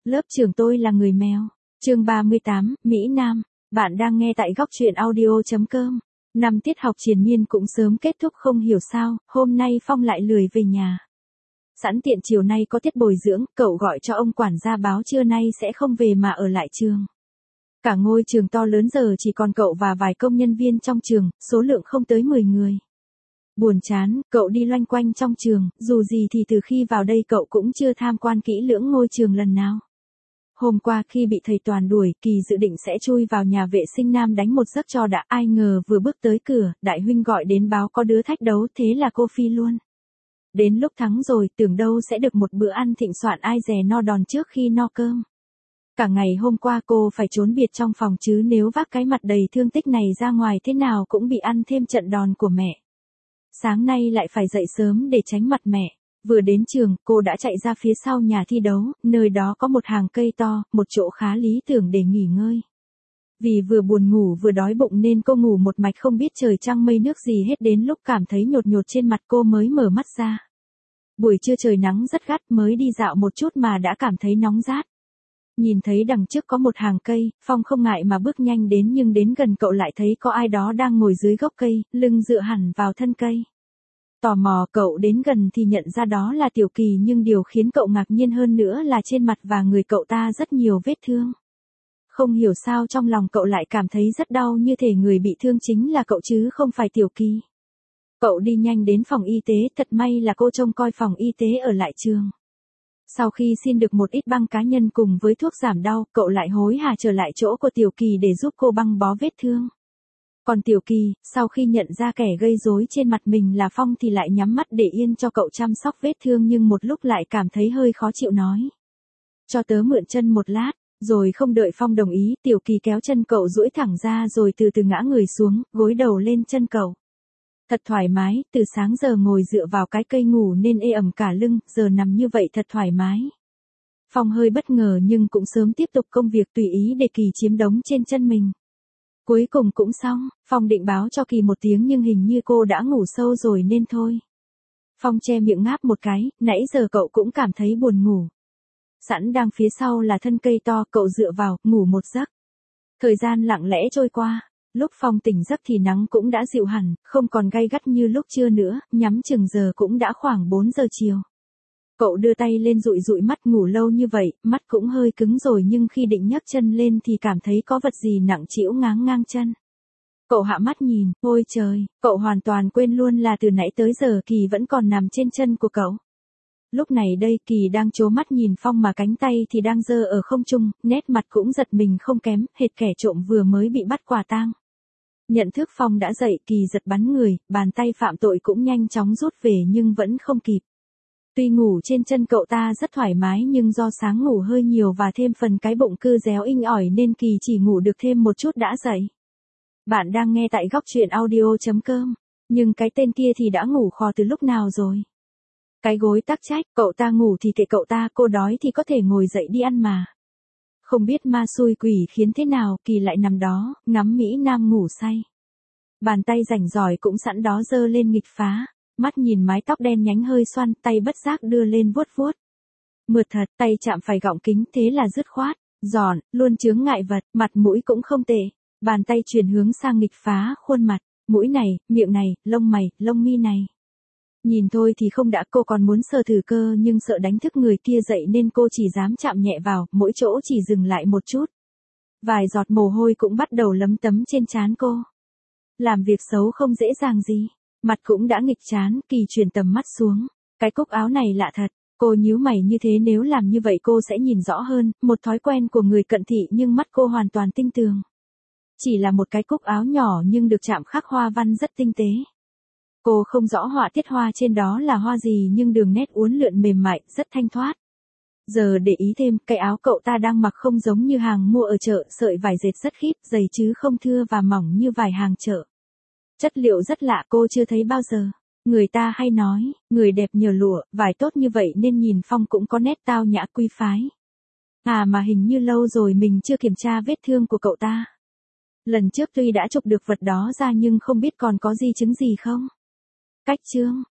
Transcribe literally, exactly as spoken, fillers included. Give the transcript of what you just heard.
Lớp trưởng tôi là người mèo. Chương ba mươi tám, Mỹ Nam. Bạn đang nghe tại góc truyện audio.com. Năm tiết học triền miên cũng sớm kết thúc không hiểu sao, hôm nay Phong lại lười về nhà. Sẵn tiện chiều nay có tiết bồi dưỡng, cậu gọi cho ông quản gia báo trưa nay sẽ không về mà ở lại trường. Cả ngôi trường to lớn giờ chỉ còn cậu và vài công nhân viên trong trường, số lượng không tới mười người. Buồn chán, cậu đi loanh quanh trong trường, dù gì thì từ khi vào đây cậu cũng chưa tham quan kỹ lưỡng ngôi trường lần nào. Hôm qua khi bị thầy Toàn đuổi, Kỳ dự định sẽ chui vào nhà vệ sinh nam đánh một giấc cho đã, ai ngờ vừa bước tới cửa, đại huynh gọi đến báo có đứa thách đấu, thế là cô phi luôn. Đến lúc thắng rồi, tưởng đâu sẽ được một bữa ăn thịnh soạn ai dè no đòn trước khi no cơm. Cả ngày hôm qua cô phải trốn biệt trong phòng chứ nếu vác cái mặt đầy thương tích này ra ngoài thế nào cũng bị ăn thêm trận đòn của mẹ. Sáng nay lại phải dậy sớm để tránh mặt mẹ. Vừa đến trường, cô đã chạy ra phía sau nhà thi đấu, nơi đó có một hàng cây to, một chỗ khá lý tưởng để nghỉ ngơi. Vì vừa buồn ngủ vừa đói bụng nên cô ngủ một mạch không biết trời trăng mây nước gì hết, đến lúc cảm thấy nhột nhột trên mặt cô mới mở mắt ra. Buổi trưa trời nắng rất gắt, mới đi dạo một chút mà đã cảm thấy nóng rát. Nhìn thấy đằng trước có một hàng cây, Phong không ngại mà bước nhanh đến, nhưng đến gần cậu lại thấy có ai đó đang ngồi dưới gốc cây, lưng dựa hẳn vào thân cây. Tò mò cậu đến gần thì nhận ra đó là Tiểu Kỳ, nhưng điều khiến cậu ngạc nhiên hơn nữa là trên mặt và người cậu ta rất nhiều vết thương. Không hiểu sao trong lòng cậu lại cảm thấy rất đau, như thể người bị thương chính là cậu chứ không phải Tiểu Kỳ. Cậu đi nhanh đến phòng y tế, thật may là cô trông coi phòng y tế ở lại trường. Sau khi xin được một ít băng cá nhân cùng với thuốc giảm đau, cậu lại hối hả trở lại chỗ của Tiểu Kỳ để giúp cô băng bó vết thương. Còn Tiểu Kỳ, sau khi nhận ra kẻ gây rối trên mặt mình là Phong thì lại nhắm mắt để yên cho cậu chăm sóc vết thương, nhưng một lúc lại cảm thấy hơi khó chịu nói: "Cho tớ mượn chân một lát." Rồi không đợi Phong đồng ý, Tiểu Kỳ kéo chân cậu duỗi thẳng ra rồi từ từ ngã người xuống, gối đầu lên chân cậu. Thật thoải mái, từ sáng giờ ngồi dựa vào cái cây ngủ nên ê ẩm cả lưng, giờ nằm như vậy thật thoải mái. Phong hơi bất ngờ nhưng cũng sớm tiếp tục công việc tùy ý để Kỳ chiếm đống trên chân mình. Cuối cùng cũng xong, Phong định báo cho Kỳ một tiếng nhưng hình như cô đã ngủ sâu rồi nên thôi. Phong che miệng ngáp một cái, nãy giờ cậu cũng cảm thấy buồn ngủ. Sẵn đang phía sau là thân cây to, cậu dựa vào, ngủ một giấc. Thời gian lặng lẽ trôi qua. Lúc Phong tỉnh giấc thì nắng cũng đã dịu hẳn, không còn gay gắt như lúc trưa nữa, nhắm chừng giờ cũng đã khoảng bốn giờ chiều. Cậu đưa tay lên dụi dụi mắt, ngủ lâu như vậy, mắt cũng hơi cứng rồi, nhưng khi định nhấc chân lên thì cảm thấy có vật gì nặng trĩu ngáng ngang chân. Cậu hạ mắt nhìn, ôi trời, cậu hoàn toàn quên luôn là từ nãy tới giờ Kỳ vẫn còn nằm trên chân của cậu. Lúc này đây Kỳ đang trố mắt nhìn Phong mà cánh tay thì đang giơ ở không trung, nét mặt cũng giật mình không kém, hệt kẻ trộm vừa mới bị bắt quả tang. Nhận thức Phong đã dậy, Kỳ giật bắn người, bàn tay phạm tội cũng nhanh chóng rút về nhưng vẫn không kịp. Tuy ngủ trên chân cậu ta rất thoải mái nhưng do sáng ngủ hơi nhiều và thêm phần cái bụng cứ réo inh ỏi nên Kỳ chỉ ngủ được thêm một chút đã dậy. Bạn đang nghe tại góc truyện audio.com, nhưng cái tên kia thì đã ngủ khò từ lúc nào rồi. Cái gối tắc trách, cậu ta ngủ thì kệ cậu ta, cô đói thì có thể ngồi dậy đi ăn mà. Không biết ma xui quỷ khiến thế nào, Kỳ lại nằm đó, ngắm Mỹ Nam ngủ say. Bàn tay rảnh rỏi cũng sẵn đó giơ lên nghịch phá, mắt nhìn mái tóc đen nhánh hơi xoăn, tay bất giác đưa lên vuốt vuốt. Mượt thật, tay chạm phải gọng kính thế là dứt khoát, giòn, luôn chướng ngại vật, mặt mũi cũng không tệ. Bàn tay chuyển hướng sang nghịch phá khuôn mặt, mũi này, miệng này, lông mày, lông mi này. Nhìn thôi thì không đã, cô còn muốn sờ thử cơ nhưng sợ đánh thức người kia dậy nên cô chỉ dám chạm nhẹ vào, mỗi chỗ chỉ dừng lại một chút. Vài giọt mồ hôi cũng bắt đầu lấm tấm trên trán cô. Làm việc xấu không dễ dàng gì. Mặt cũng đã nghịch chán, Kỳ chuyển tầm mắt xuống. Cái cúc áo này lạ thật. Cô nhíu mày, như thế nếu làm như vậy cô sẽ nhìn rõ hơn, một thói quen của người cận thị nhưng mắt cô hoàn toàn tinh tường. Chỉ là một cái cúc áo nhỏ nhưng được chạm khắc hoa văn rất tinh tế. Cô không rõ họa tiết hoa trên đó là hoa gì nhưng đường nét uốn lượn mềm mại, rất thanh thoát. Giờ để ý thêm, cái áo cậu ta đang mặc không giống như hàng mua ở chợ, sợi vải dệt rất khít, dày chứ không thưa và mỏng như vải hàng chợ. Chất liệu rất lạ, cô chưa thấy bao giờ. Người ta hay nói, người đẹp nhờ lụa, vải tốt như vậy nên nhìn Phong cũng có nét tao nhã quý phái. À mà hình như lâu rồi mình chưa kiểm tra vết thương của cậu ta. Lần trước tuy đã chụp được vật đó ra nhưng không biết còn có di chứng gì không. Cách chương,